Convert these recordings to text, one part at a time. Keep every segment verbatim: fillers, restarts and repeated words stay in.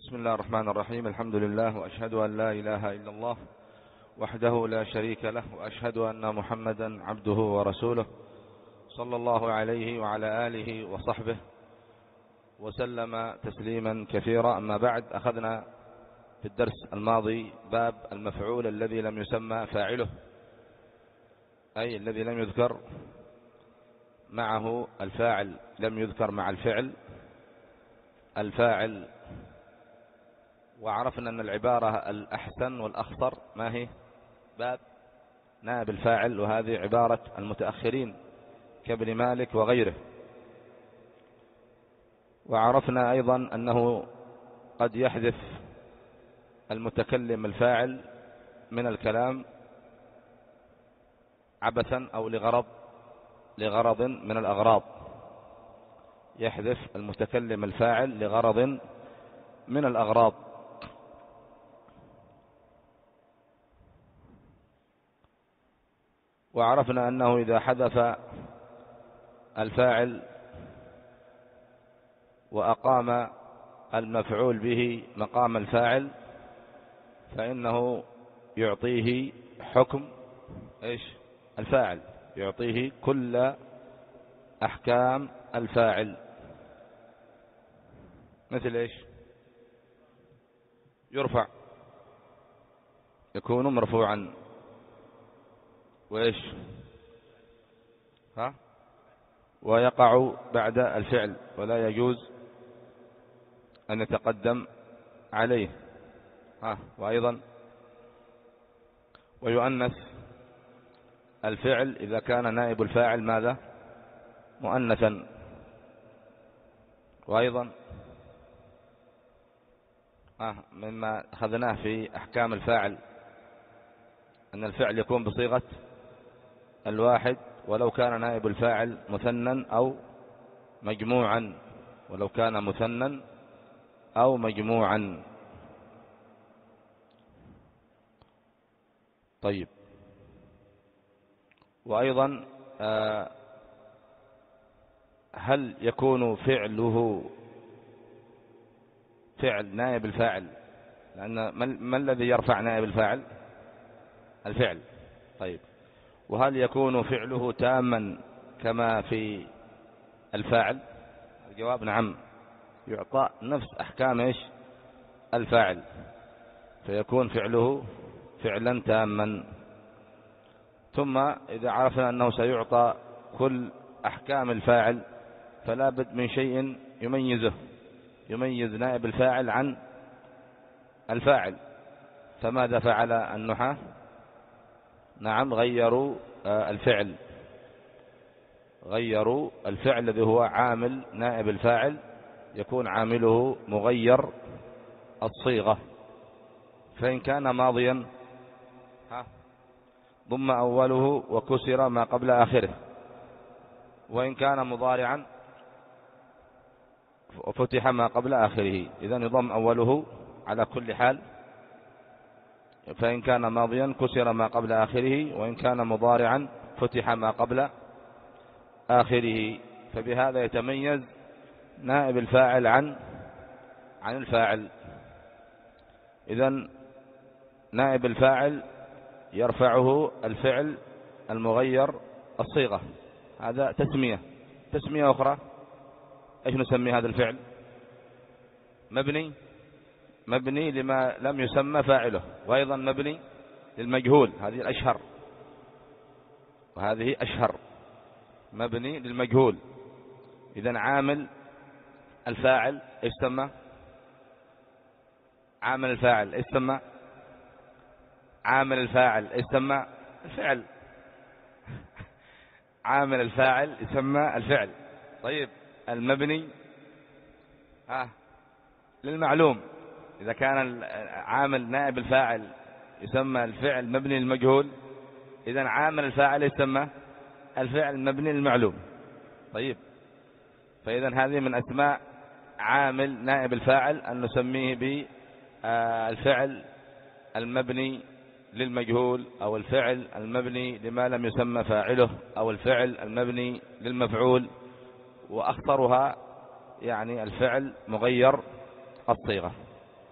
بسم الله الرحمن الرحيم. الحمد لله، وأشهد أن لا إله إلا الله وحده لا شريك له، وأشهد أن محمدا عبده ورسوله صلى الله عليه وعلى آله وصحبه وسلم تسليما كثيرا. أما بعد، أخذنا في الدرس الماضي باب المفعول الذي لم يسمى فاعله، أي الذي لم يذكر معه الفاعل، لم يذكر مع الفعل الفاعل. وعرفنا أن العبارة الأحسن والأخطر ما هي؟ باب نائب الفاعل، وهذه عبارة المتأخرين كابن مالك وغيره. وعرفنا أيضا أنه قد يحذف المتكلم الفاعل من الكلام عبثا أو لغرض لغرض من الأغراض، يحذف المتكلم الفاعل لغرض من الأغراض. وعرفنا أنه إذا حذف الفاعل وأقام المفعول به مقام الفاعل فإنه يعطيه حكم إيش؟ الفاعل، يعطيه كل أحكام الفاعل. مثل إيش؟ يرفع، يكون مرفوعا، وإيش؟ ها؟ ويقع بعد الفعل ولا يجوز أن يتقدم عليه. ها؟ وأيضا ويؤنث الفعل إذا كان نائب الفاعل ماذا؟ مؤنثا. وأيضا آه مما أخذناه في أحكام الفاعل أن الفعل يكون بصيغة الواحد ولو كان نائب الفاعل مثنى أو مجموعا، ولو كان مثنى أو مجموعا. طيب، وأيضا آه هل يكون فعله فعل نائب الفاعل؟ لأن ما الذي يرفع نائب الفاعل؟ الفعل. طيب، وهل يكون فعله تاما كما في الفاعل؟ الجواب نعم، يعطى نفس أحكام إيش؟ الفاعل، فيكون فعله فعلا تاما. ثم إذا عرفنا أنه سيعطى كل أحكام الفاعل فلا بد من شيء يميزه، يميز نائب الفاعل عن الفاعل. فماذا فعل النحاة؟ نعم، غيروا الفعل، غيروا الفعل الذي هو عامل نائب الفاعل، يكون عامله مغير الصيغة. فإن كان ماضيا ضم أوله وكسر ما قبل آخره، وإن كان مضارعا وفتح ما قبل آخره، إذن يضم أوله على كل حال. فإن كان ماضيا كسر ما قبل آخره، وإن كان مضارعا فتح ما قبل آخره. فبهذا يتميز نائب الفاعل عن عن الفاعل. إذن نائب الفاعل يرفعه الفعل المغير الصيغة، هذا تسمية. تسمية أخرى إيش نسمي هذا الفعل؟ مبني مبني لما لم يسمى فاعله، وأيضا مبني للمجهول، هذه الأشهر، وهذه أشهر، مبني للمجهول. إذن عامل الفاعل إيش سمى؟ عامل الفاعل إيش سمى؟ عامل الفاعل إيش سمى؟ الفعل. عامل الفاعل يسمى الفعل. طيب، المبني ها للمعلوم، إذا كان عامل نائب الفاعل يسمى الفعل مبني للمجهول، إذن عامل الفاعل يسمى الفعل مبني للمعلوم. طيب، فإذن هذه من أسماء عامل نائب الفاعل أن نسميه بالفعل المبني للمجهول، أو الفعل المبني لما لم يسمى فاعله، أو الفعل المبني للمفعول. وأخطرها يعني الفعل مغير الصيغة.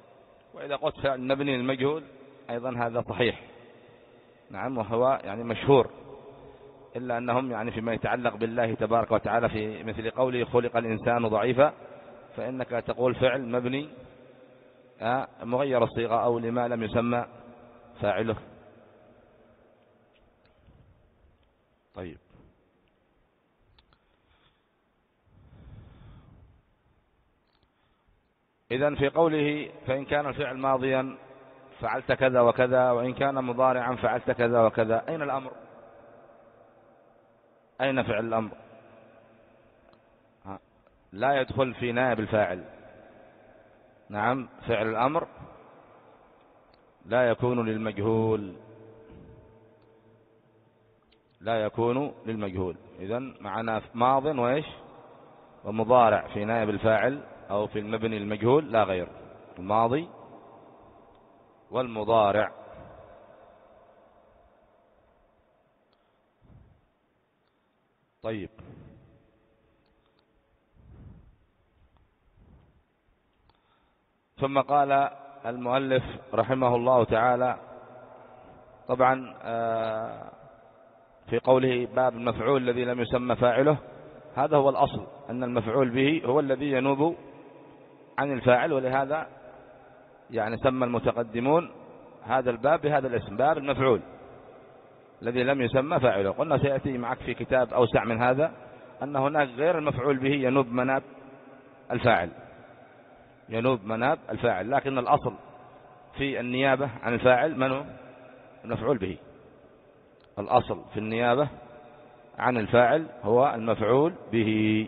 وإذا قلت فعل مبني للمجهول أيضا هذا صحيح، نعم، وهو يعني مشهور، إلا أنهم يعني فيما يتعلق بالله تبارك وتعالى في مثل قوله خلق الإنسان ضعيفا، فإنك تقول فعل مبني مغير الصيغة أو لما لم يسمى فاعله. طيب، إذن في قوله فإن كان الفعل ماضيا فعلت كذا وكذا، وإن كان مضارعا فعلت كذا وكذا، أين الأمر؟ أين فعل الأمر؟ لا يدخل في نائب الفاعل. نعم، فعل الأمر لا يكون للمجهول، لا يكون للمجهول. إذن معنا ماض وإيش ومضارع في نائب الفاعل أو في المبني المجهول لا غير، الماضي والمضارع. طيب، ثم قال المؤلف رحمه الله تعالى، طبعا في قوله باب المفعول الذي لم يسمى فاعله، هذا هو الأصل أن المفعول به هو الذي ينوب عن الفاعل، ولهذا يعني سمى المتقدمون هذا الباب بهذا الاسم، باب المفعول الذي لم يسمى فاعله. قلنا سيأتي معك في كتاب أوسع من هذا أن هناك غير المفعول به ينوب مناب الفاعل، ينوب مناب الفاعل، لكن الأصل في النيابة عن الفاعل من هو؟ المفعول به. الأصل في النيابة عن الفاعل هو المفعول به.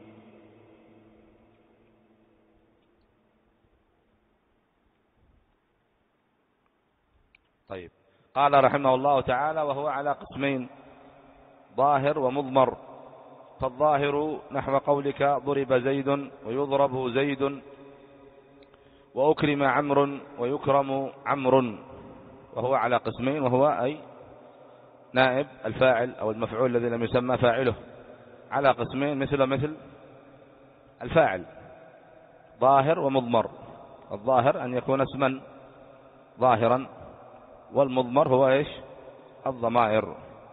طيب، قال رحمه الله تعالى وهو على قسمين، ظاهر ومضمر. فالظاهر نحو قولك ضرب زيد ويضرب زيد وأكرم عمرو ويكرم عمرو، وهو على قسمين، وهو أي نائب الفاعل أو المفعول الذي لم يسمى فاعله على قسمين مثل مثل الفاعل، ظاهر ومضمر. الظاهر أن يكون اسما ظاهرا، والمضمر هو إيش؟ الضمائر.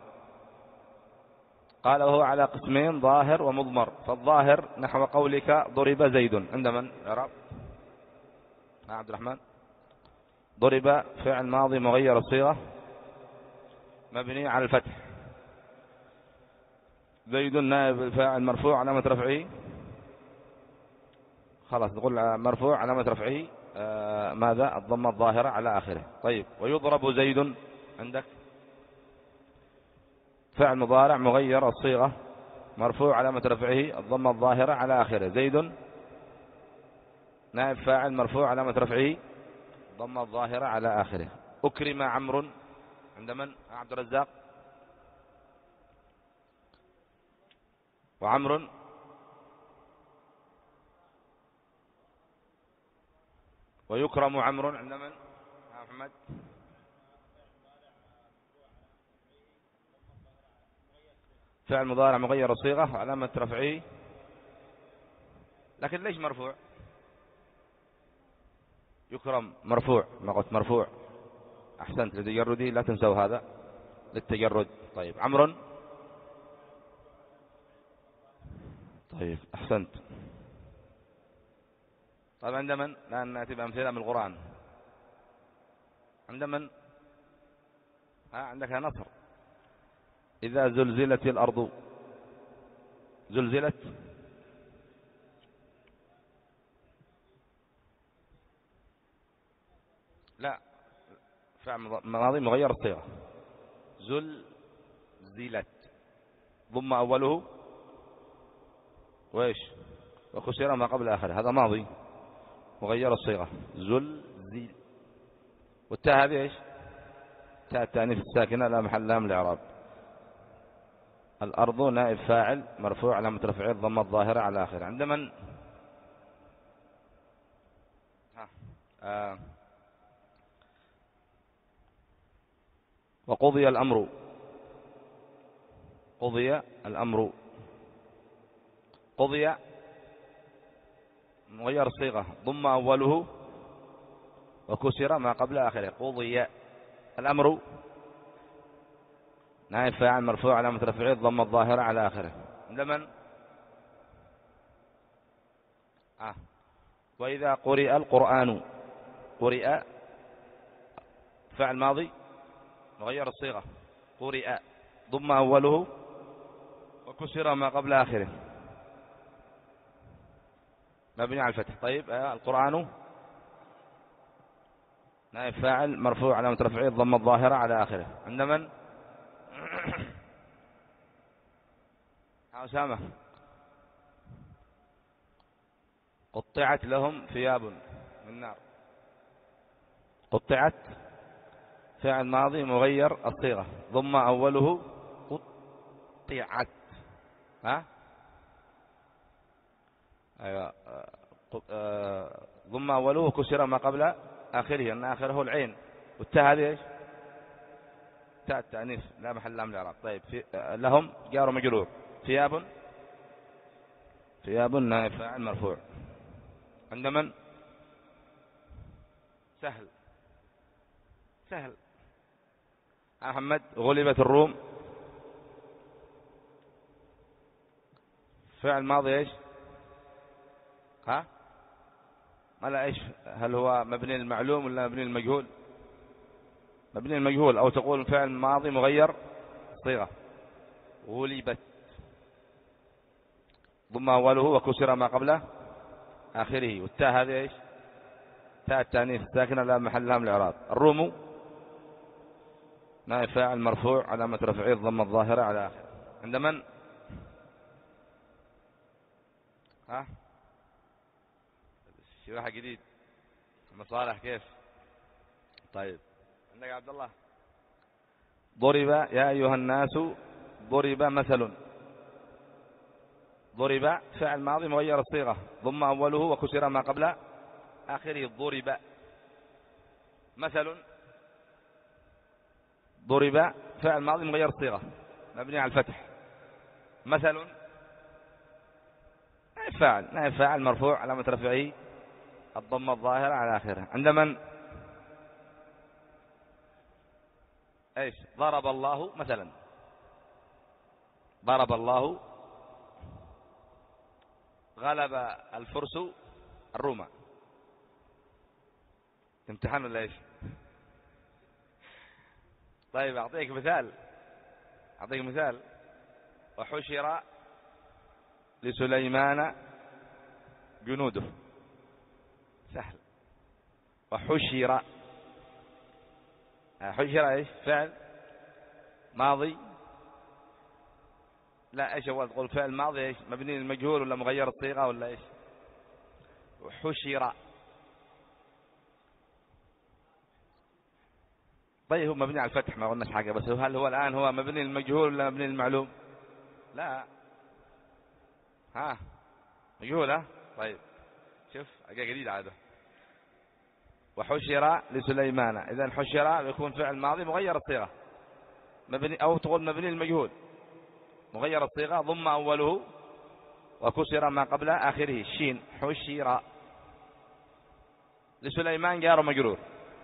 قال وهو على قسمين ظاهر ومضمر. فالظاهر نحو قولك ضرب زيد، عند من يعرب؟ عبد الرحمن. ضرب فعل ماضي مغير الصيغة مبني على الفتح، زيد نائب الفاعل مرفوع علامة رفعه، خلاص نقول مرفوع علامة رفعه آه ماذا؟ الضمة الظاهرة على آخره. طيب، ويضرب زيد عندك فعل مضارع مغير الصيغة مرفوع علامة رفعه الضمة الظاهرة على آخره، زيد نائب فاعل مرفوع علامة رفعه الضمة الظاهرة على آخره. أكرم عمرو عند من؟ عبد الرزاق. وعمرو ويكرم عمرو عند من؟ محمد. فعل مضارع مغير الصيغة علامة رفعه، لكن ليش مرفوع؟ يكرم مرفوع، ما قلت مرفوع، أحسنت لتجردي، لا تنسوا هذا للتجرد. طيب، عمرو. طيب، أحسنت. طيب، عند من؟ الآن نأتي بأمثلة من القرآن. عند من؟ ها عندك نصر. إذا زلزلت الأرض، زلزلت لا، فعل ماضي مغير الصيغة، زلزلت ضم أوله وإيش وكسر ما قبل آخره، هذا ماضي مغير الصيغة زلزل، والتاء هذه إيش؟ تاء التانيث الساكنة لا محل لها من الإعراب. الأرض نائب فاعل مرفوع علامة رفعه الضمة الظاهرة على آخره. عند من؟ ها. آه. وقضي الأمر، قضي الأمر، قضي مغير الصيغة ضم أوله وكسر ما قبل آخره. قضي. الأمر نائب فاعل مرفوع علامة رفعه الضمة الظاهرة على آخره. لمن آه. وإذا قرئ القرآن. قرئ فعل ماضي مغير الصيغة. قرئ ضم أوله وكسر ما قبل آخره مبني على الفتح. طيب آه. القرآن نائب فاعل مرفوع علامة رفعه الضمة الظاهرة على آخره. عند من؟ أسامة. قطعت لهم ثياب من نار. قطعت فعل ماضي مغير الصيغة ضم أوله قطعت. ها أيوة. ضم أوله وكسر ما قبل آخره أن آخره العين والتاء هذه إيش؟ تاء التأنيث لا محل لها من الإعراب. طيب في لهم جار مجرور. ثياب ثياب نائب فاعل مرفوع. عند من؟ سهل سهل. محمد. غلبت الروم فعل ماضي ايش؟ ها ما لا ايش؟ هل هو مبني المعلوم ولا مبني المجهول؟ مبني المجهول. او تقول فعل ماضي مغير صيغة. غلبت ضم أوله وكسر ما قبله آخره والتاء هذه ايش؟ تاء التانيث ساكنة لا محل لها من الإعراب. الروم نائب فاعل مرفوع علامة رفعه الضمة الظاهرة على آخره. عند من؟ ها شرح جديد مصالح كيف؟ طيب عندك عبد الله. ضرب يا أيها الناس ضرب مثل. ضرب فعل ماضي مغير الصيغة ضم أوله وكسر ما قبل آخره. ضرب مثل. ضرب فعل ماضي مغير الصيغة مبني على الفتح. مثل نائب فاعل نائب فاعل مرفوع علامة رفعه الضمة الظاهرة على آخره. عند من؟ ايش؟ ضرب الله مثلا. ضرب الله. غلب الفرس الروم. امتحان ولا ايش؟ طيب اعطيك مثال اعطيك مثال. وحشر لسليمان جنوده. سهل. وحشر. حشر ايش؟ فعل ماضي لا ايش هو؟ تقول فعل ماضي ايش؟ مبني للمجهول ولا مغير الصيغة ولا ايش؟ حشر. طيب هو مبني على الفتح ما قلناش حاجة. بس هل هو الآن هو مبني للمجهول ولا مبني للمعلوم؟ لا ها مجهول. ها طيب شوف حاجة جديدة عادة. وحشر لسليمان. إذا حشر يكون فعل ماضي مغير الصيغة مبني أو تقول مبني للمجهول مغير الصيغة ضم أوله وكسر ما قبل آخره. الشين. حشر لسليمان جار مجرور.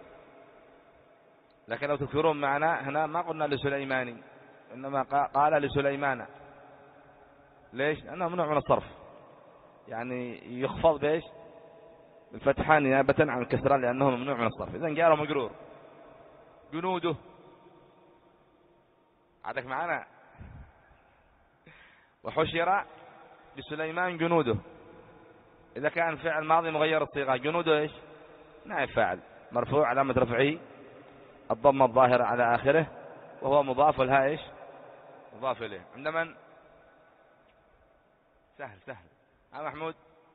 لكن لو تذكرون معنا هنا ما قلنا لسليماني إنما قال لسليمان. ليش؟ لأنه ممنوع من الصرف يعني يخفض بإيش؟ بالفتحان نيابة عن الكسرة لأنه ممنوع من الصرف. إذن جار مجرور. جنوده. عندك معنا. وحشر لسليمان جنوده. إذا كان فعل ماضي مغير الصيغة جنوده إيش؟ نائب فاعل مرفوع علامة رفعه الضمة الظاهرة على آخره وهو مضاف لها إيش؟ مضاف إليه. عند من؟ سهل سهل. ها محمود.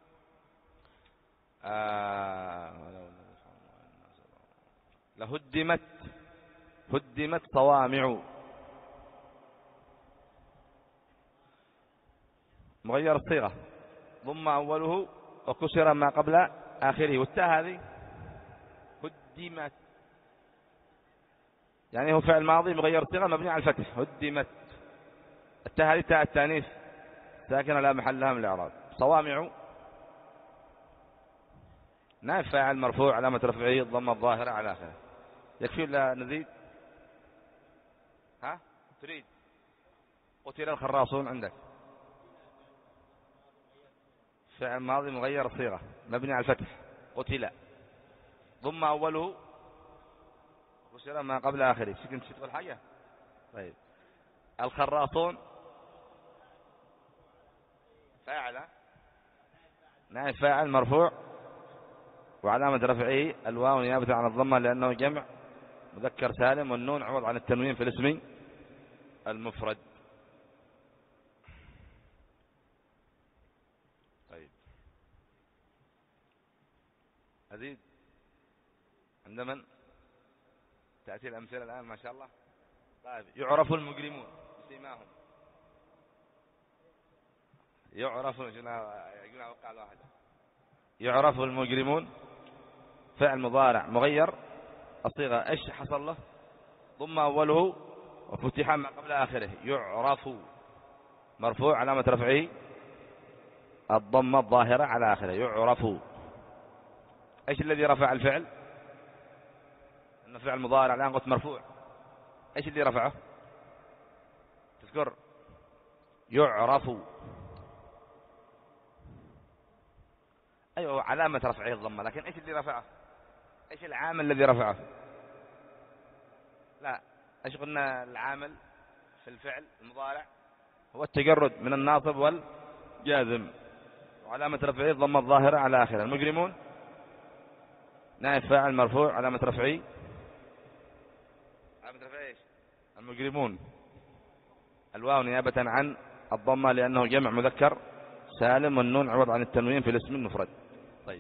آه لهدمت. هدمت صوامع. مغير الصيغة ضم أوله وكسر ما قبل آخره والتاء هذه هدمت يعني هو فعل ماضي مغير الصيغة مبني على الفتح. هدمت. التاء هذه تاء التانيث ساكنة لا محل لها من الإعراب. صوامع نائب فاعل مرفوع علامة رفعه الضمة الظاهرة على آخره. يكفي ولا نزيد؟ ها تريد؟ قتل الخراصون عندك فعل ماضي مغير الصيغة مبني على الفتح. قتل ضم أوله وكسر ما قبل آخره. شو كنت تقول حاجة؟ طيب الخراصون فاعل نائب فاعل مرفوع وعلامة رفعه الواو نيابة عن الضمة لأنه جمع مذكر سالم والنون عوض عن التنوين في الاسم المفرد. طيب أزيد عند من تأتي الأمثلة الآن ما شاء الله. طيب يعرف المجرمون بسيماهم. يعرف يعرف المجرمون فعل مضارع مغير الصيغة ايش حصل له؟ ضم أوله وفتح ما قبل آخره. يعرف مرفوع علامة رفعه الضمة الظاهرة على آخره. يعرف ايش الذي رفع الفعل؟ انه فعل مضارع الآن قلت مرفوع. ايش اللي رفعه؟ تذكر؟ يعرف ايوه علامة رفعه الضمة لكن ايش اللي رفعه؟ ايش العامل الذي رفعه؟ لا ايش قلنا العامل في الفعل المضارع؟ هو التجرد من الناصب والجازم وعلامة رفعه الضمة الظاهرة على آخره. المجرمون نائب فاعل مرفوع علامة رفعه علامة رفعه ايش؟ المجرمون الواو نيابة عن الضمة لأنه جمع مذكر سالم والنون عوض عن التنوين في الاسم المفرد. طيب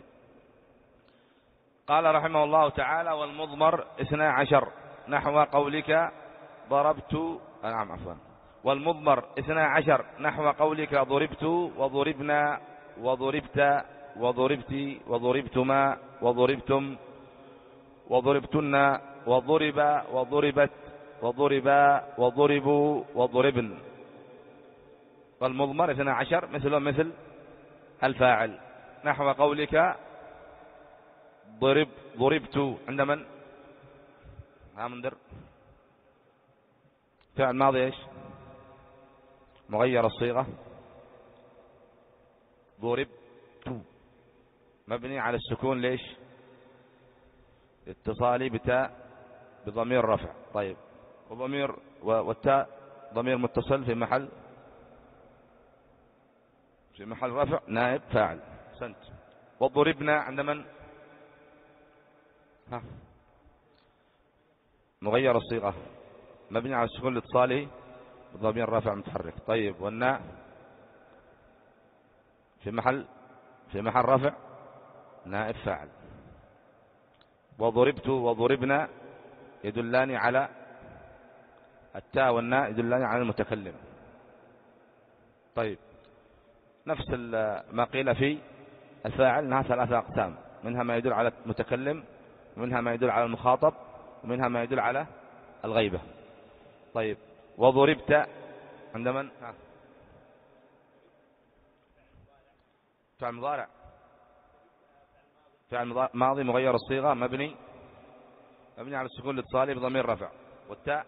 قال رحمه الله تعالى والمضمر اثنا عشر نحو قولك ضربت نعم عفوا والمضمر اثنا عشر نحو قولك ضربت وضربنا وضربت وضربت وضربتما وضربتم وضربتن وضرب وضربت وضربا وضربوا وضربن. والمضمر اثنا عشر مثل مثل الفاعل نحو قولك ضرب ضربت عند من؟ ها منذر فعل ماضي ايش؟ مغير الصيغة ضربت مبني على السكون ليش؟ اتصالي بتاء بضمير رفع. طيب وضمير والتاء ضمير متصل في محل في محل رفع نائب فاعل. سنت وضربنا عند من؟ ها مغير الصيغة مبني على السكون لاتصاله بضمير رفع متحرك. طيب والناء في محل في محل رفع نائب فاعل. وضربت وضربنا يدلان على التاء والناء يدلان على المتكلم. طيب نفس ما قيل في الفاعل انها ثلاثة أقسام منها ما يدل على المتكلم ومنها ما يدل على المخاطب ومنها ما يدل على الغيبة. طيب وضربت عند من؟ ها فعل مضارع فعل ماضي مغير الصيغة مبني مبني على السكون الاتصالي بضمير رفع والتاء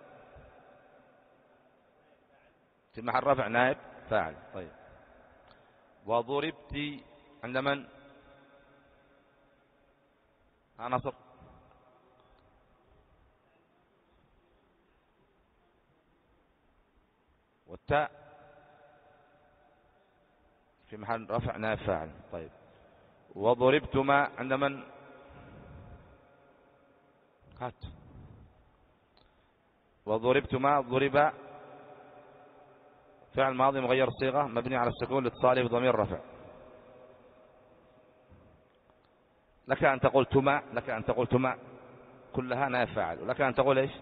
في محل رفع نائب فاعل. طيب وضربت عند من؟ ها نصر والتاء في محل رفع نائب فاعل. طيب وضربتما عند من؟ هات وضربتما ضرب فعل ماضي مغير الصيغة مبني على السكون لاتصاله بضمير رفع. لك أن تقول تما لك أن تقول تما كلها نائب فاعل ولك أن تقول إيش؟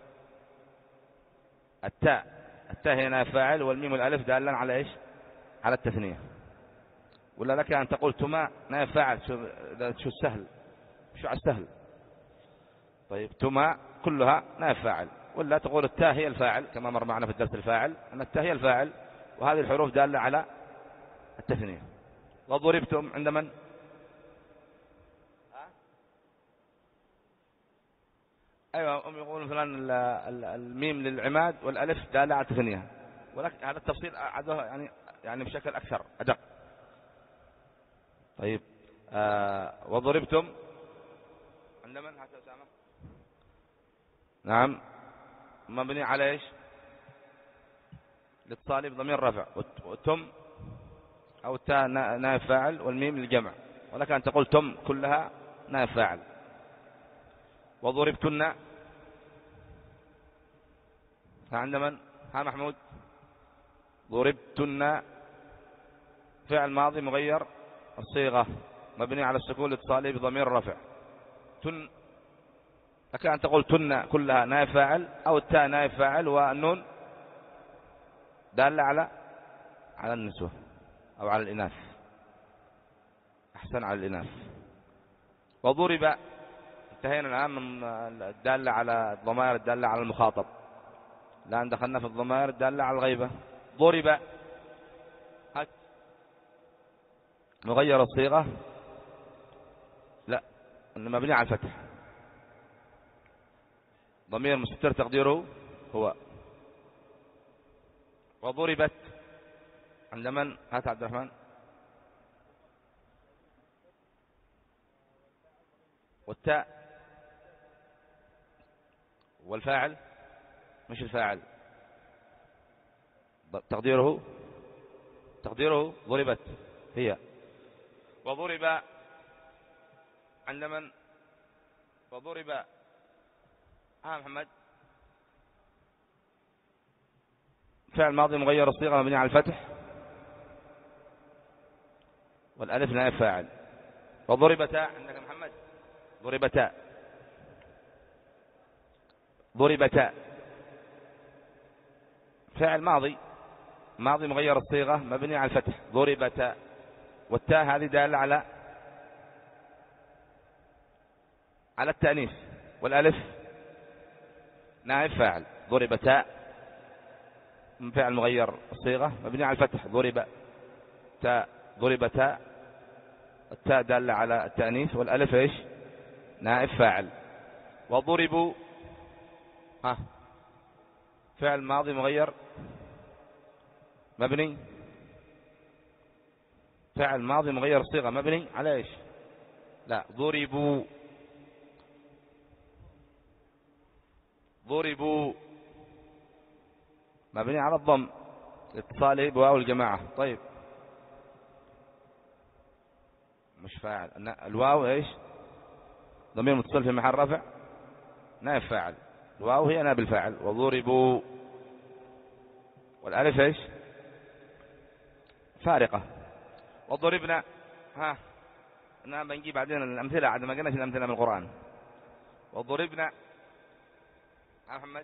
التاء التاء هي نائب فاعل والميم والألف دالا على إيش؟ على التثنية. ولا لك أن تقول تما نائب فاعل شو شو السهل شو على السهل. طيب تما كلها نائب فاعل ولا تقول التاء هي الفاعل كما مر معنا في الدرس الفاعل أن التاء هي الفاعل وهذه الحروف دالة على التثنية. وضربتم عند من؟ أيوة، هم يقولون فلان الميم للعماد والألف دالة على التثنية، ولكن هذا التفصيل يعني يعني بشكل أكثر أدق. طيب آه وضربتم عند من هات أسامة؟ نعم، مبني على إيش؟ الاتصال بضمير رفع، وتم أو التاء نائب فاعل والميم للجمع، ولك أن تقول تم كلها نائب فاعل. وضربتن عند من؟ ها محمود. ضربتن فعل ماضي مغير الصيغة مبني على السكون الاتصالي بضمير رفع. تن لك أن تقول تن كلها نائب فاعل، أو التاء نائب فاعل والنون دالة على على النسوة أو على الإناث، أحسن، على الإناث. وضرب انتهينا الآن من الدالة على الضمائر الدالة على المخاطب، الآن دخلنا في الضمائر الدالة على الغيبة. ضرب مغير الصيغة، لا مبني على الفتح، ضمير مستتر تقديره هو. وضربت عند من؟ هات عبد الرحمن. والتاء والفاعل مش الفاعل، تقديره تقديره ضربت هي. وضرب عند من؟ وضرب ها محمد. فعل ماضي مغير الصيغة مبني على الفتح والألف نائب فاعل. وضربتا عندك محمد. ضربتا ضربتا فعل ماضي ماضي مغير الصيغة مبني على الفتح ضربتا، والتاء هذه دالة على على التأنيث، والألف نائب فاعل. ضربتا فعل مغير الصيغة مبني على الفتح ضرب تاء ضربتا، التاء دالة على التأنيث والألف ايش؟ نائب فاعل. وضربوا ها فعل ماضي مغير مبني فعل ماضي مغير الصيغة مبني على ايش؟ لا ضربوا ضربوا مبني على الضم اتصاله بواو الجماعة. طيب مش فاعل، الواو ايش؟ ضمير متصل في محل رفع نائب فاعل، الواو هي نائب الفاعل. وضربوا والالف ايش؟ فارقة. وضربنا ها انا بنجيب بعدين الامثله بعد ما قلنا الامثله من القرآن. وضربنا محمد.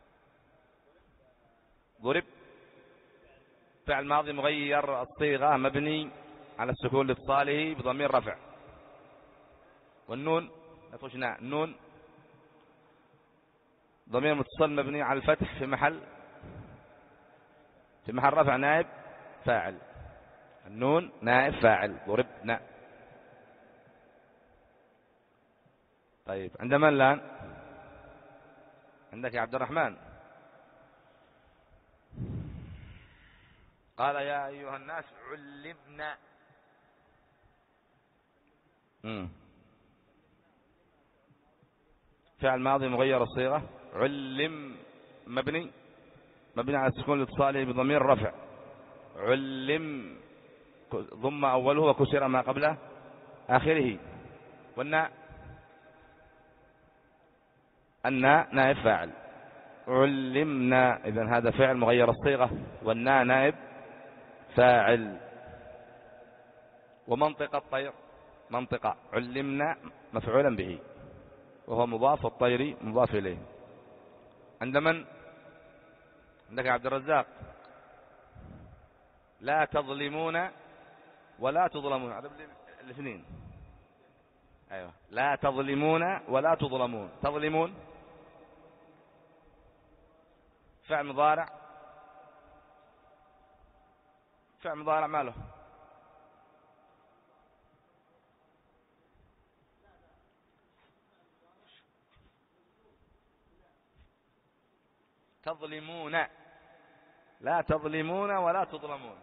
ضرب فعل ماضي مغير الصيغة مبني على السكون لاتصاله بضمير رفع، والنون نفشنا النون ضمير متصل مبني على الفتح في محل في محل رفع نائب فاعل، النون نائب فاعل. ضربنا. طيب عند من الآن؟ عندك يا عبد الرحمن. قال يا أيها الناس علمنا. مم. فعل ماضي مغير الصيغة علم مبني مبني على السكون الاتصالي بضمير رفع علم ضم أوله وكسر ما قبله آخره. والناء الناء نائب فاعل. علمنا إذن هذا فعل مغير الصيغة والناء نائب فاعل. ومنطق الطير منطقة علمنا مفعولا به وهو مضاف، الطير مضاف إليه. عند من؟ عندك عبد الرزاق. لا تظلمون ولا تظلمون، هذا الاثنين. أيوة لا تظلمون ولا تظلمون. تظلمون فعل مضارع فعل مضارع ماله؟ تظلمون، لا تظلمون ولا تظلمون.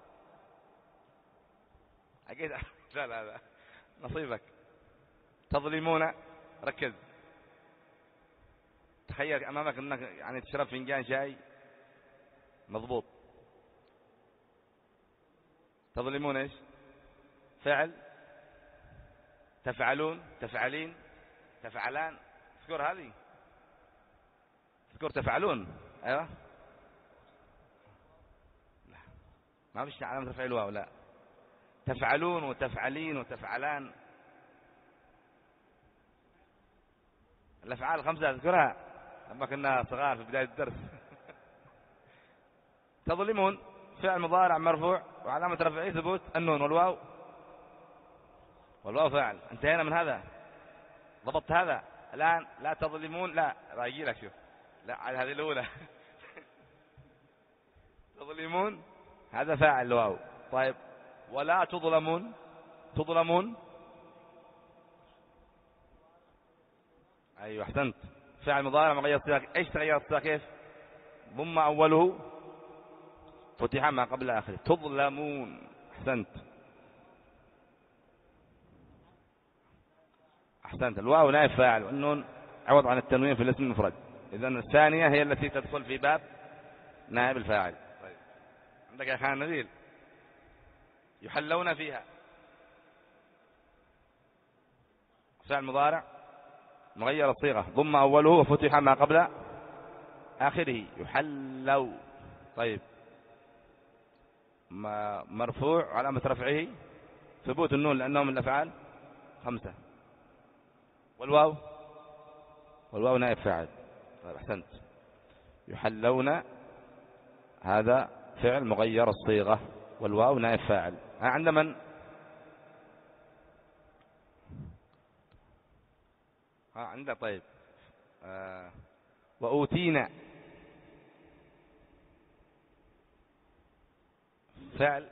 أكيد لا لا لا نصيبك. تظلمون، ركز، تخيل أمامك أنك يعني تشرب فنجان شاي مضبوط. تظلمون إيش؟ فعل، تفعلون، تفعلين، تفعلان. تذكر هذه، تذكر تفعلون. أيوة، لا ما فيش علامة تفعيل واو، لا. تفعلون وتفعلين وتفعلان، الأفعال الخمسة تذكرها لما كنا صغار في بداية الدرس. تظلمون فعل مضارع مرفوع وعلامة رفعه ثبوت النون والواو، والواو فاعل. انتهينا من هذا، ضبطت هذا. الآن لا تظلمون، لا راجي لك، شوف، لا على هذه الأولى. تظلمون هذا فاعل الواو. طيب ولا تظلمون، تظلمون أيوة أحسنت، فعل مضارع مغير صيغة. إيش تغير الصيغة كيف؟ ضم أوله فتح ما قبل آخره. تظلمون، أحسنت أحسنت. الواو نائب فاعل والنون عوض عن التنوين في الاسم المفرد، إذن الثانية هي التي تدخل في باب نائب الفاعل. طيب عندك يا خان نبيل. يحلون فيها، فعل مضارع مغير الصيغة، ضم أوله وفتح ما قبل آخره. يحلوا. طيب مرفوع علامة رفعه ثبوت النون لأنه من الأفعال خمسة. والواو، والواو نائب فاعل. طيب أحسنت. يحلون هذا فعل مغير الصيغة والواو نائب فاعل. عند من؟ ها عنده. طيب آه. وأوتينا فعل،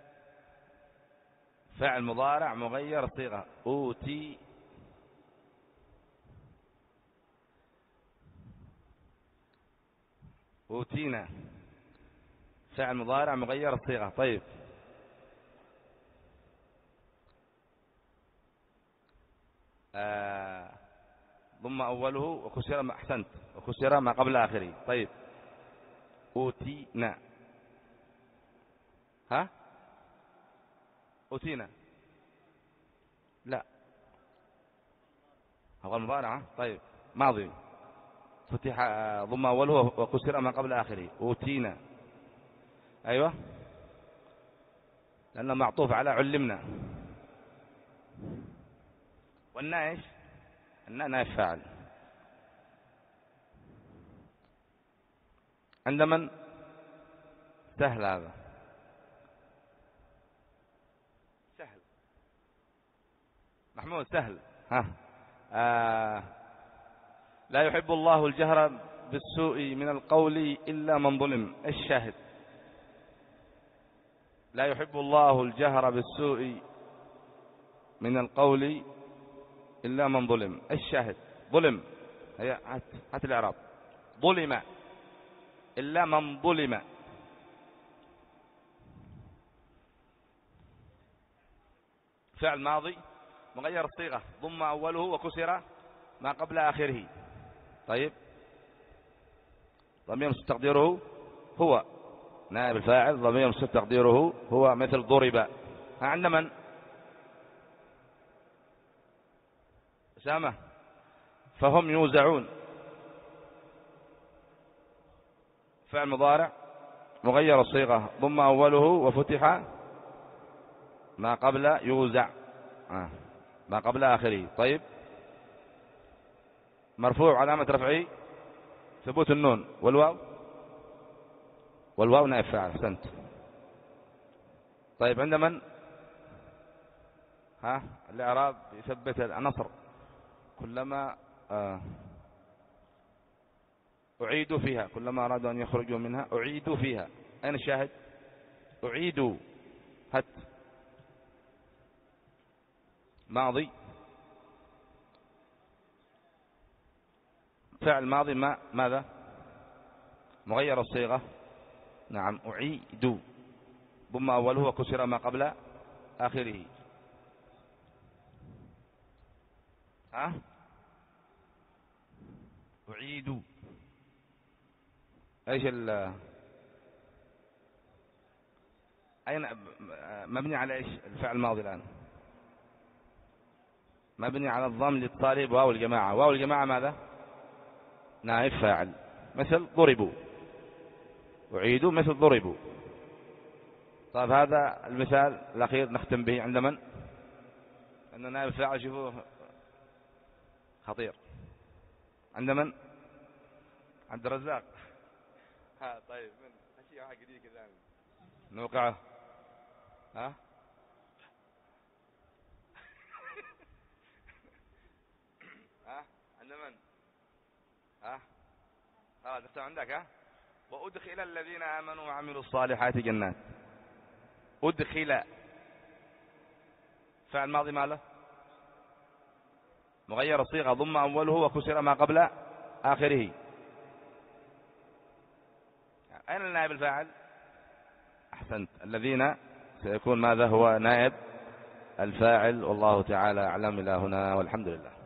فعل مضارع مغير الصيغة. أوتي، أوتينا فعل مضارع مغير الصيغة. طيب آه. ضم أوله وكسر ما، أحسنت، وكسر ما قبل آخره. طيب أوتينا، ها أوتينا، لا هو المضارع. طيب ماضي فتح ضم أوله وكسر ما قبل آخره. أوتينا، أيوة، لأنه معطوف على علمنا. والنا إيش؟ النا نائب فاعل. عند من؟ سهل هذا، سهل محمود، سهل. ها آه. لا يحب الله الجهر بالسوء من القول إلا من ظلم. الشاهد لا يحب الله الجهر بالسوء من القول إلا من ظلم. الشاهد ظلم، هي هات هات الإعراب. ظلم، إلا من ظلم. فعل ماضي مغير الصيغة، ضم أوله وكسر ما قبل آخره. طيب ضمير مستتر تقديره هو نائب الفاعل، ضمير مستتر تقديره هو مثل ضرب. عند من؟ أسامة. فهم يوزعون فعل مضارع مغير الصيغة، ضم أوله وفتح ما قبل يوزع آه. ما قبل آخره. طيب مرفوع علامة رفعه ثبوت النون والواو، والواو نائب فاعل. أحسنت. طيب عند من؟ ها الإعراب يثبت النصر كلما آه أعيدوا فيها، كلما أرادوا أن يخرجوا منها أعيدوا فيها. أين الشاهد؟ أعيدوا. هت ماضي فعل ماضي ما ماذا؟ مغير الصيغة. نعم أعيد، ضم أوله وكسر ما قبل آخره. ها أعيد ايش ال أين مبني على ايش الفعل الماضي الآن؟ مبني على الضم لاتصاله بواو الجماعة. واو الجماعة ماذا؟ نائب فاعل، مثل ضربوا. أعيدوا مثل ضربوا. طيب هذا المثال الأخير نختم به عند من؟ أن نائب فاعل شوفوه خطير. عند من؟ عبد الرزاق. ها طيب من أشياء واحد جديد كذا نوقعه. ها ها عند من؟ ها ها دكتور عندك؟ ها وأدخل الذين آمنوا وعملوا الصالحات جنات. أدخل فعل ماضي ماله؟ مغير الصيغة، ضم أوله وكسر ما قبل آخره. أين النائب الفاعل؟ أحسنت، الذين سيكون ماذا هو نائب الفاعل. والله تعالى أعلم. إلى هنا والحمد لله.